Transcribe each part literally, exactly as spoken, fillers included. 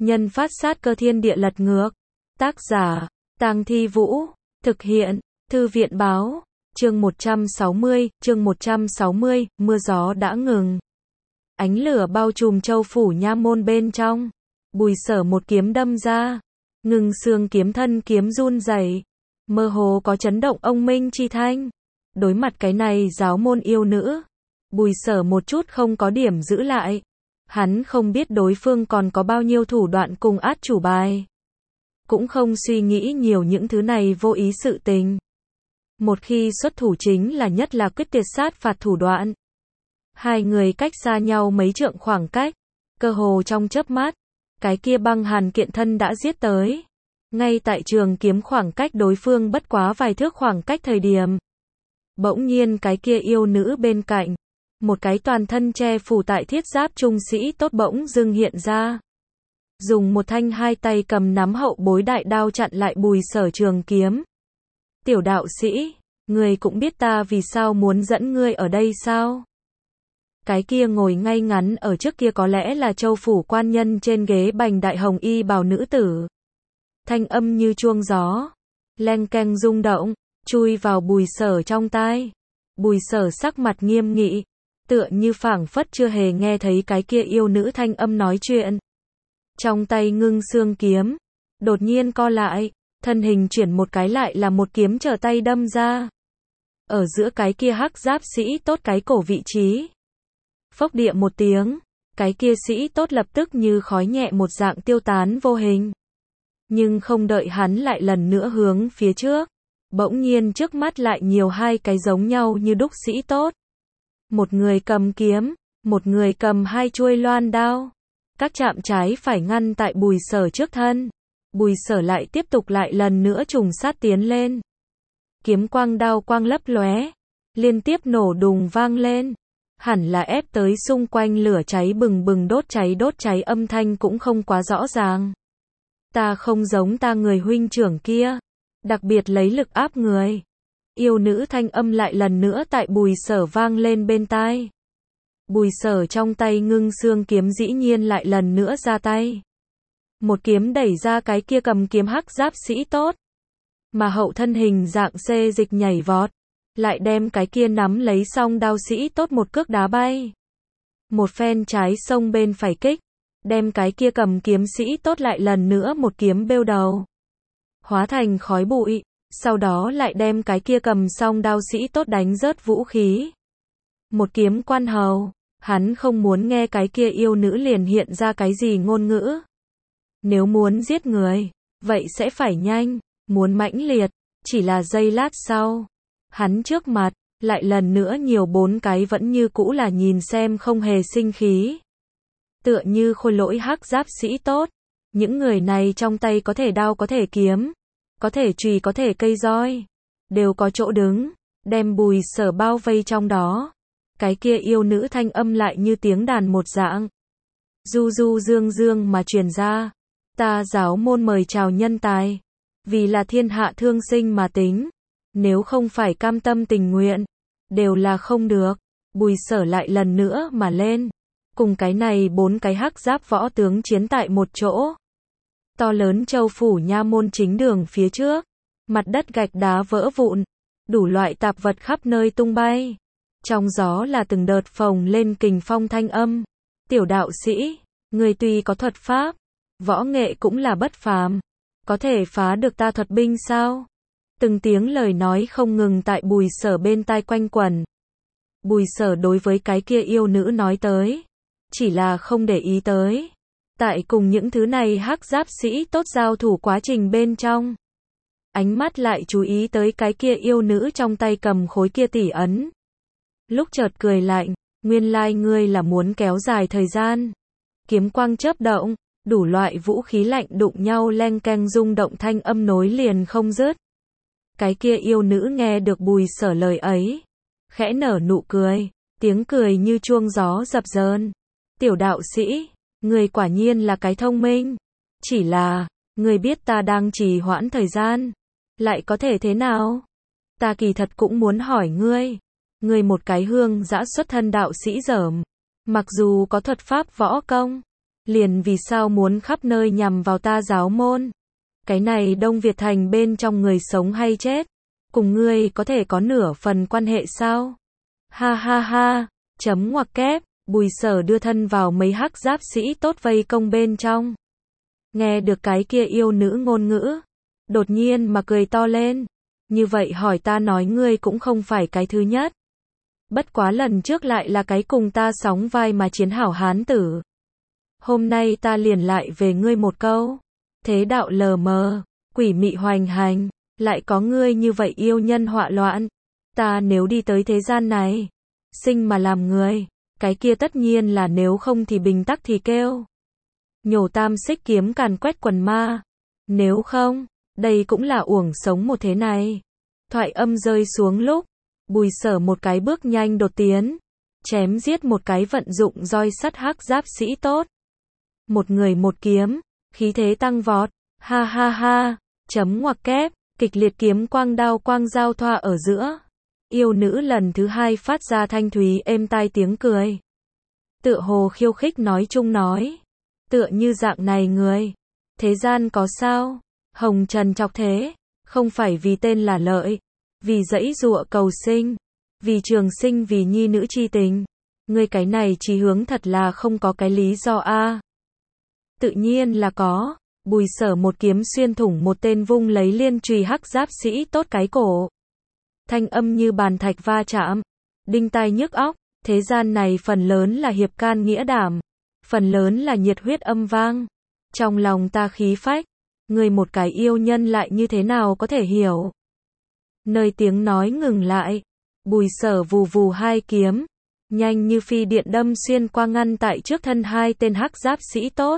Nhân phát sát cơ thiên địa lật ngược. Tác giả, Tang Thi Vũ. Thực hiện, Thư viện báo. Chương một trăm sáu mươi, chương một trăm sáu mươi, mưa gió đã ngừng. Ánh lửa bao trùm châu phủ nha môn bên trong. Bùi Sở một kiếm đâm ra. Ngừng xương kiếm thân kiếm run rẩy, mơ hồ có chấn động ông minh chi thanh. Đối mặt cái này giáo môn yêu nữ, Bùi Sở một chút không có điểm giữ lại. Hắn không biết đối phương còn có bao nhiêu thủ đoạn cùng át chủ bài. Cũng không suy nghĩ nhiều những thứ này vô ý sự tình. Một khi xuất thủ chính là nhất là quyết tuyệt sát phạt thủ đoạn. Hai người cách xa nhau mấy trượng khoảng cách, cơ hồ trong chớp mắt, cái kia băng hàn kiện thân đã giết tới. Ngay tại trường kiếm khoảng cách đối phương bất quá vài thước khoảng cách thời điểm. Bỗng nhiên cái kia yêu nữ bên cạnh, một cái toàn thân che phủ tại thiết giáp trung sĩ tốt bỗng dưng hiện ra. Dùng một thanh hai tay cầm nắm hậu bối đại đao chặn lại Bùi Sở trường kiếm. Tiểu đạo sĩ, ngươi cũng biết ta vì sao muốn dẫn ngươi ở đây sao? Cái kia ngồi ngay ngắn ở trước kia có lẽ là châu phủ quan nhân trên ghế bành đại hồng y bào nữ tử. Thanh âm như chuông gió, leng keng rung động, chui vào Bùi Sở trong tai. Bùi Sở sắc mặt nghiêm nghị, tựa như phảng phất chưa hề nghe thấy cái kia yêu nữ thanh âm nói chuyện. Trong tay ngưng xương kiếm, đột nhiên co lại, thân hình chuyển một cái lại là một kiếm trở tay đâm ra. Ở giữa cái kia hắc giáp sĩ tốt cái cổ vị trí. Phốc địa một tiếng, cái kia sĩ tốt lập tức như khói nhẹ một dạng tiêu tán vô hình. Nhưng không đợi hắn lại lần nữa hướng phía trước, bỗng nhiên trước mắt lại nhiều hai cái giống nhau như đúc sĩ tốt. Một người cầm kiếm, một người cầm hai chuôi loan đao. Các chạm trái phải ngăn tại Bùi Sở trước thân. Bùi Sở lại tiếp tục lại lần nữa trùng sát tiến lên. Kiếm quang đao quang lấp lóe, liên tiếp nổ đùng vang lên. Hẳn là ép tới xung quanh lửa cháy bừng bừng đốt cháy đốt cháy âm thanh cũng không quá rõ ràng. Ta không giống ta người huynh trưởng kia, đặc biệt lấy lực áp người. Yêu nữ thanh âm lại lần nữa tại Bùi Sở vang lên bên tai. Bùi Sở trong tay ngưng xương kiếm dĩ nhiên lại lần nữa ra tay. Một kiếm đẩy ra cái kia cầm kiếm hắc giáp sĩ tốt. Mà hậu thân hình dạng xê dịch nhảy vọt, lại đem cái kia nắm lấy song đao sĩ tốt một cước đá bay. Một phen trái sông bên phải kích, đem cái kia cầm kiếm sĩ tốt lại lần nữa một kiếm bêu đầu. Hóa thành khói bụi, sau đó lại đem cái kia cầm song đao sĩ tốt đánh rớt vũ khí. Một kiếm quan hầu, hắn không muốn nghe cái kia yêu nữ liền hiện ra cái gì ngôn ngữ. Nếu muốn giết người, vậy sẽ phải nhanh, muốn mãnh liệt, chỉ là giây lát sau. Hắn trước mặt, lại lần nữa nhiều bốn cái vẫn như cũ là nhìn xem không hề sinh khí. Tựa như khôi lỗi hắc giáp sĩ tốt. Những người này trong tay có thể đao có thể kiếm, có thể chùy có thể cây roi, đều có chỗ đứng, đem Bùi Sở bao vây trong đó. Cái kia yêu nữ thanh âm lại như tiếng đàn một dạng. Du du dương dương mà truyền ra. Ta giáo môn mời chào nhân tài. Vì là thiên hạ thương sinh mà tính. Nếu không phải cam tâm tình nguyện, đều là không được. Bùi Sở lại lần nữa mà lên. Cùng cái này bốn cái hắc giáp võ tướng chiến tại một chỗ. To lớn châu phủ nha môn chính đường phía trước. Mặt đất gạch đá vỡ vụn. Đủ loại tạp vật khắp nơi tung bay. Trong gió là từng đợt phồng lên kình phong thanh âm. Tiểu đạo sĩ, người tuy có thuật pháp, võ nghệ cũng là bất phàm. Có thể phá được ta thuật binh sao? Từng tiếng lời nói không ngừng tại Bùi Sở bên tai quanh quẩn. Bùi Sở đối với cái kia yêu nữ nói tới, chỉ là không để ý tới. Tại cùng những thứ này hắc giáp sĩ tốt giao thủ quá trình bên trong. Ánh mắt lại chú ý tới cái kia yêu nữ trong tay cầm khối kia tỷ ấn. Lúc chợt cười lạnh, nguyên lai ngươi là muốn kéo dài thời gian. Kiếm quang chớp động, đủ loại vũ khí lạnh đụng nhau leng keng rung động thanh âm nối liền không dứt. Cái kia yêu nữ nghe được Bùi Sở lời ấy, khẽ nở nụ cười, tiếng cười như chuông gió dập dờn. Tiểu đạo sĩ, người quả nhiên là cái thông minh. Chỉ là, người biết ta đang trì hoãn thời gian, lại có thể thế nào? Ta kỳ thật cũng muốn hỏi ngươi. Ngươi một cái hương dã xuất thân đạo sĩ dởm, mặc dù có thuật pháp võ công, Liền vì sao muốn khắp nơi nhằm vào ta giáo môn? Cái này Đông Việt thành bên trong người sống hay chết? Cùng ngươi có thể có nửa phần quan hệ sao? Ha ha ha, chấm ngoặc kép, Bùi Sở đưa thân vào mấy hắc giáp sĩ tốt vây công bên trong. Nghe được cái kia yêu nữ ngôn ngữ, đột nhiên mà cười to lên. Như vậy hỏi ta nói ngươi cũng không phải cái thứ nhất. Bất quá lần trước lại là cái cùng ta sóng vai mà chiến hảo hán tử. Hôm nay ta liền lại về ngươi một câu. Thế đạo lờ mờ, quỷ mị hoành hành, lại có ngươi như vậy yêu nhân họa loạn. Ta nếu đi tới thế gian này, sinh mà làm người, cái kia tất nhiên là nếu không thì bình tắc thì kêu. Nhổ tam xích kiếm càn quét quần ma. Nếu không, đây cũng là uổng sống một thế này. Thoại âm rơi xuống lúc, Bùi Sở một cái bước nhanh đột tiến, chém giết một cái vận dụng roi sắt hắc giáp sĩ tốt. Một người một kiếm, khí thế tăng vọt, ha ha ha, chấm ngoặc kép, kịch liệt kiếm quang đao quang giao thoa ở giữa. Yêu nữ lần thứ hai phát ra thanh thúy êm tai tiếng cười. Tựa hồ khiêu khích nói chung nói. Tựa như dạng này người. Thế gian có sao? Hồng trần chọc thế. Không phải vì tên là lợi. Vì dãy dụa cầu sinh. Vì trường sinh vì nhi nữ chi tình. Ngươi cái này chí hướng thật là không có cái lý do a. Tự nhiên là có. Bùi Sở một kiếm xuyên thủng một tên vung lấy liên chùy hắc giáp sĩ tốt cái cổ. Thanh âm như bàn thạch va chạm, đinh tai nhức óc. Thế gian này phần lớn là hiệp can nghĩa đảm, phần lớn là nhiệt huyết âm vang. Trong lòng ta khí phách, người một cái yêu nhân lại như thế nào có thể hiểu. Nơi tiếng nói ngừng lại, Bùi Sở vù vù hai kiếm, nhanh như phi điện đâm xuyên qua ngăn tại trước thân hai tên hắc giáp sĩ tốt.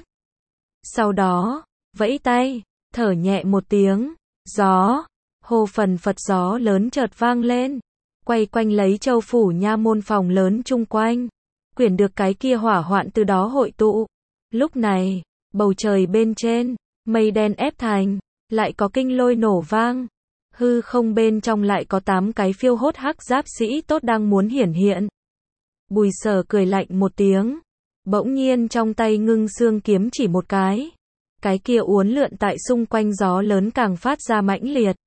Sau đó, vẫy tay, thở nhẹ một tiếng, gió, hồ phần phật gió lớn chợt vang lên, quay quanh lấy châu phủ nha môn phòng lớn chung quanh, quyển được cái kia hỏa hoạn từ đó hội tụ. Lúc này, bầu trời bên trên, mây đen ép thành, lại có kinh lôi nổ vang, hư không bên trong lại có tám cái phiêu hốt hắc giáp sĩ tốt đang muốn hiển hiện. Bùi Sở cười lạnh một tiếng, bỗng nhiên trong tay ngưng xương kiếm chỉ một cái, cái kia uốn lượn tại xung quanh gió lớn càng phát ra mãnh liệt.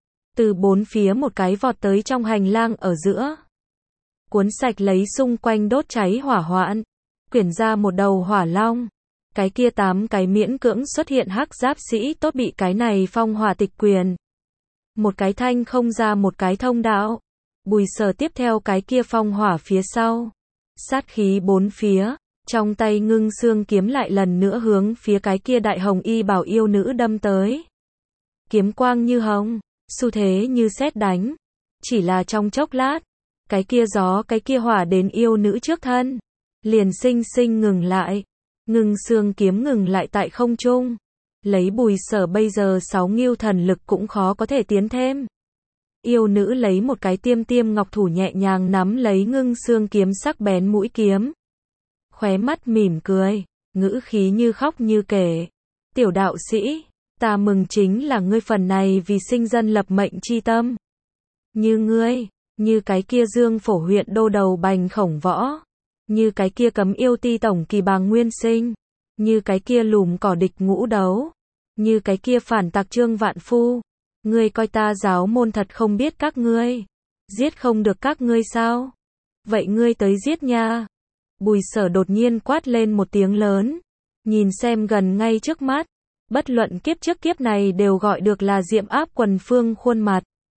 Từ bốn phía một cái vọt tới trong hành lang ở giữa, cuốn sạch lấy xung quanh đốt cháy hỏa hoạn, quyển ra một đầu hỏa long. Cái kia tám cái miễn cưỡng xuất hiện hắc giáp sĩ tốt bị cái này phong hỏa tịch quyền. Một cái thanh không ra một cái thông đạo. Bùi Sở tiếp theo cái kia phong hỏa phía sau. Sát khí bốn phía, trong tay ngưng xương kiếm lại lần nữa hướng phía cái kia đại hồng y bảo yêu nữ đâm tới. Kiếm quang như hồng, xu thế như sét đánh. Chỉ là trong chốc lát, cái kia gió cái kia hỏa đến yêu nữ trước thân, liền sinh sinh ngừng lại. Ngưng xương kiếm ngừng lại tại không trung. Lấy Bùi Sở bây giờ sáu ngưu thần lực cũng khó có thể tiến thêm. Yêu nữ lấy một cái tiêm tiêm ngọc thủ nhẹ nhàng nắm lấy ngưng xương kiếm sắc bén mũi kiếm. Khóe mắt mỉm cười, ngữ khí như khóc như kể. Tiểu đạo sĩ, ta mừng chính là ngươi phần này vì sinh dân lập mệnh chi tâm. Như ngươi, như cái kia Dương Phổ huyện đô đầu Bành Khổng Võ, như cái kia Cấm Yêu Ti tổng kỳ Bàng Nguyên Sinh, như cái kia lùm cỏ địch Ngũ Đấu, như cái kia phản tặc Trương Vạn Phu. Ngươi coi ta giáo môn thật không biết các ngươi, giết không được các ngươi sao? Vậy ngươi tới giết nha. Bùi Sở đột nhiên quát lên một tiếng lớn, nhìn xem gần ngay trước mắt, bất luận kiếp trước kiếp này đều gọi được là diệm áp quần phương khuôn mặt.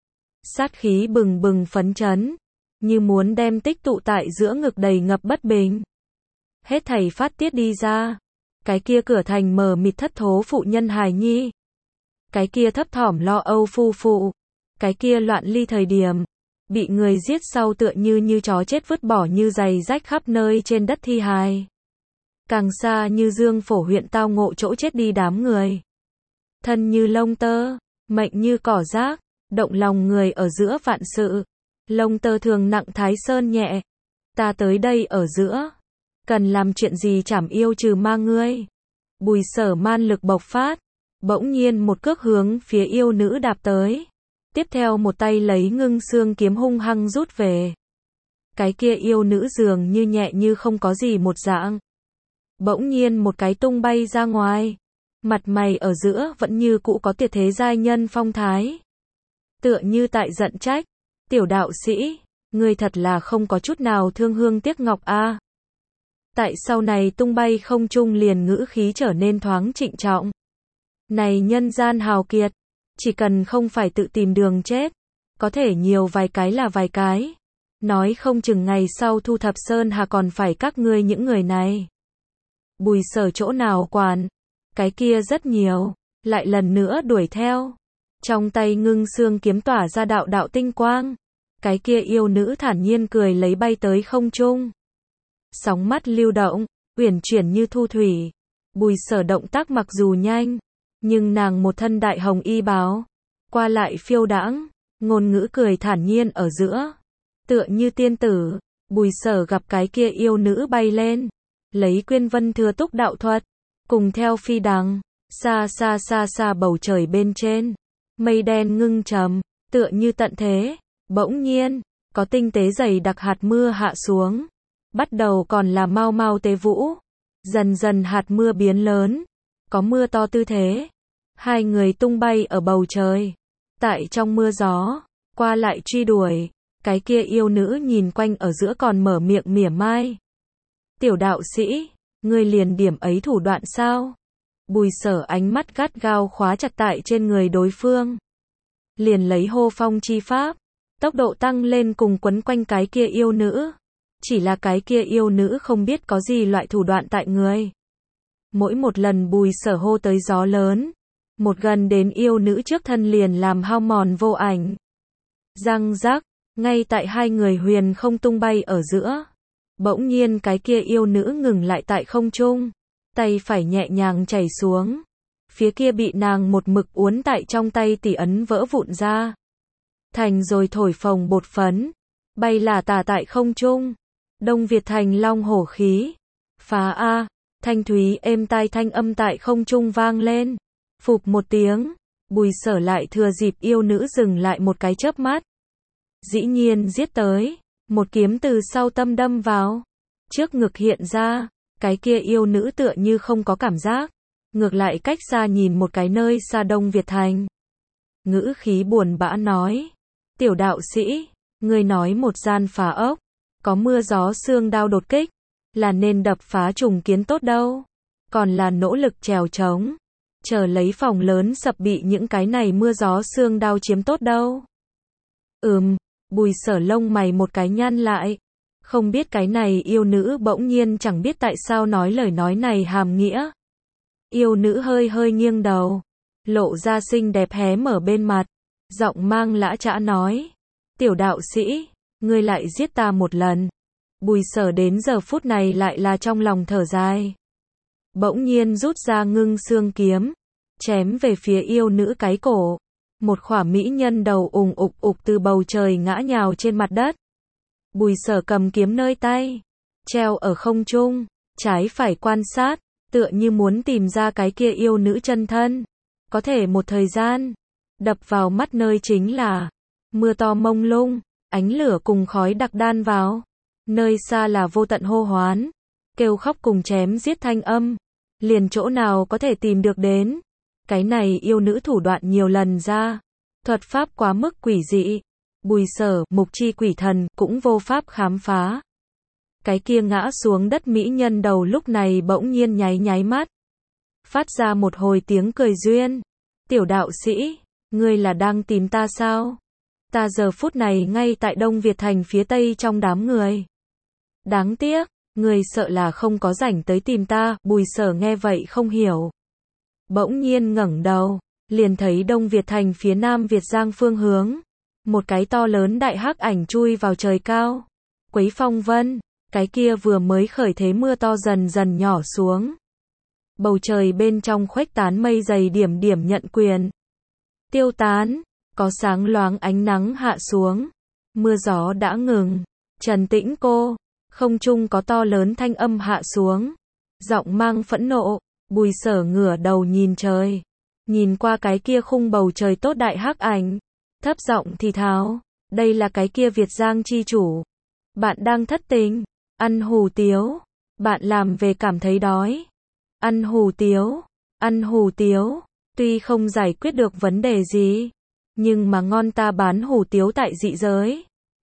Sát khí bừng bừng phấn chấn, như muốn đem tích tụ tại giữa ngực đầy ngập bất bình. Hết thảy phát tiết đi ra. Cái kia cửa thành mờ mịt thất thố phụ nhân hài nhi. Cái kia thấp thỏm lo âu phu phụ. Cái kia loạn ly thời điểm. Bị người giết sau tựa như như chó chết vứt bỏ như giày rách khắp nơi trên đất thi hài. Càng xa như Dương Phổ huyện tao ngộ chỗ chết đi đám người. Thân như lông tơ, mệnh như cỏ rác, động lòng người ở giữa vạn sự. Lông tơ thường nặng thái sơn nhẹ. Ta tới đây ở giữa. Cần làm chuyện gì chảm yêu trừ ma ngươi. Bùi Sở man lực bộc phát. Bỗng nhiên một cước hướng phía yêu nữ đạp tới. Tiếp theo một tay lấy ngưng xương kiếm hung hăng rút về. Cái kia yêu nữ dường như nhẹ như không có gì một dạng. bỗng nhiên một cái tung bay ra ngoài. Mặt mày ở giữa vẫn như cũ có tuyệt thế giai nhân phong thái. Tựa như tại giận trách, tiểu đạo sĩ, ngươi thật là không có chút nào thương hương tiếc ngọc a. Tại sau này tung bay không trung liền ngữ khí trở nên thoáng trịnh trọng. Này nhân gian hào kiệt, chỉ cần không phải tự tìm đường chết, có thể nhiều vài cái là vài cái. Nói không chừng ngày sau thu thập sơn hà còn phải các ngươi những người này. Bùi Sở chỗ nào quản, cái kia rất nhiều, lại lần nữa đuổi theo. Trong tay ngưng xương kiếm tỏa ra đạo đạo tinh quang. Cái kia yêu nữ thản nhiên cười lấy bay tới không trung. Sóng mắt lưu động, uyển chuyển như thu thủy. Bùi Sở động tác mặc dù nhanh, nhưng nàng một thân đại hồng y bào, qua lại phiêu đãng, ngôn ngữ cười thản nhiên ở giữa. Tựa như tiên tử, Bùi Sở gặp cái kia yêu nữ bay lên, lấy Quyên Vân Thừa Túc đạo thuật, cùng theo phi đằng, xa xa xa xa bầu trời bên trên, mây đen ngưng trầm, tựa như tận thế, bỗng nhiên, có tinh tế dày đặc hạt mưa hạ xuống, bắt đầu còn là mau mau tế vũ, dần dần hạt mưa biến lớn, có mưa to tư thế, hai người tung bay ở bầu trời, tại trong mưa gió, qua lại truy đuổi. Cái kia yêu nữ nhìn quanh ở giữa còn mở miệng mỉa mai. Tiểu đạo sĩ, ngươi liền điểm ấy thủ đoạn sao? Bùi Sở ánh mắt gắt gao khóa chặt tại trên người đối phương. Liền lấy hô phong chi pháp, tốc độ tăng lên cùng quấn quanh cái kia yêu nữ. Chỉ là cái kia yêu nữ không biết có gì loại thủ đoạn tại người. Mỗi một lần Bùi Sở hô tới gió lớn, một gần đến yêu nữ trước thân liền làm hao mòn vô ảnh. Răng rắc. Ngay tại hai người huyền không tung bay ở giữa, bỗng nhiên cái kia yêu nữ ngừng lại tại không trung, tay phải nhẹ nhàng chảy xuống, phía kia bị nàng một mực uốn tại trong tay tỉ ấn vỡ vụn ra, thành rồi thổi phồng bột phấn, bay là tà tại không trung. Đông Việt thành long hổ khí, phá a, thanh thúy êm tai thanh âm tại không trung vang lên, phụp một tiếng, Bùi Sở lại thừa dịp yêu nữ dừng lại một cái chớp mắt. Dĩ nhiên giết tới, một kiếm từ sau tâm đâm vào, trước ngực hiện ra, cái kia yêu nữ tựa như không có cảm giác, ngược lại cách xa nhìn một cái nơi xa Đông Việt thành. Ngữ khí buồn bã nói, tiểu đạo sĩ, ngươi nói một gian phá ốc, có mưa gió sương đao đột kích, là nên đập phá trùng kiến tốt đâu, còn là nỗ lực trèo trống, chờ lấy phòng lớn sập bị những cái này mưa gió sương đao chiếm tốt đâu. Ừm. Bùi Sở lông mày một cái nhăn lại, không biết cái này yêu nữ bỗng nhiên chẳng biết tại sao nói lời nói này hàm nghĩa. Yêu nữ hơi hơi nghiêng đầu, lộ ra xinh đẹp hé mở bên mặt, giọng mang lã chã nói, tiểu đạo sĩ, ngươi lại giết ta một lần. Bùi Sở đến giờ phút này lại là trong lòng thở dài. Bỗng nhiên rút ra ngưng xương kiếm, chém về phía yêu nữ cái cổ. Một khỏa mỹ nhân đầu ùng ục ục từ bầu trời ngã nhào trên mặt đất. Bùi Sở cầm kiếm nơi tay, treo ở không trung, trái phải quan sát, tựa như muốn tìm ra cái kia yêu nữ chân thân. Có thể một thời gian, đập vào mắt nơi chính là mưa to mông lung, ánh lửa cùng khói đặc đan vào. Nơi xa là vô tận hô hoán, kêu khóc cùng chém giết thanh âm, liền chỗ nào có thể tìm được đến. Cái này yêu nữ thủ đoạn nhiều lần ra, thuật pháp quá mức quỷ dị, Bùi Sở, mục chi quỷ thần, cũng vô pháp khám phá. Cái kia ngã xuống đất mỹ nhân đầu lúc này bỗng nhiên nháy nháy mắt, phát ra một hồi tiếng cười duyên. Tiểu đạo sĩ, ngươi là đang tìm ta sao? Ta giờ phút này ngay tại Đông Việt thành phía tây trong đám người. Đáng tiếc, ngươi sợ là không có rảnh tới tìm ta. Bùi Sở nghe vậy không hiểu. Bỗng nhiên ngẩng đầu, liền thấy Đông Việt thành phía nam Việt Giang phương hướng, một cái to lớn đại hắc ảnh chui vào trời cao, quấy phong vân, cái kia vừa mới khởi thế mưa to dần dần nhỏ xuống. Bầu trời bên trong khuếch tán mây dày điểm điểm nhận quyền. Tiêu tán, có sáng loáng ánh nắng hạ xuống, mưa gió đã ngừng, trần tĩnh cô, không trung có to lớn thanh âm hạ xuống, giọng mang phẫn nộ. Bùi Sở ngửa đầu nhìn trời, nhìn qua cái kia khung bầu trời tốt đại hắc ảnh, thấp giọng thì thào, đây là cái kia Việt Giang chi chủ. Bạn đang thất tình, ăn hủ tiếu, Bạn làm về cảm thấy đói. Ăn hủ tiếu. Ăn hủ tiếu. Tuy không giải quyết được vấn đề gì, nhưng mà ngon, ta bán hủ tiếu tại dị giới.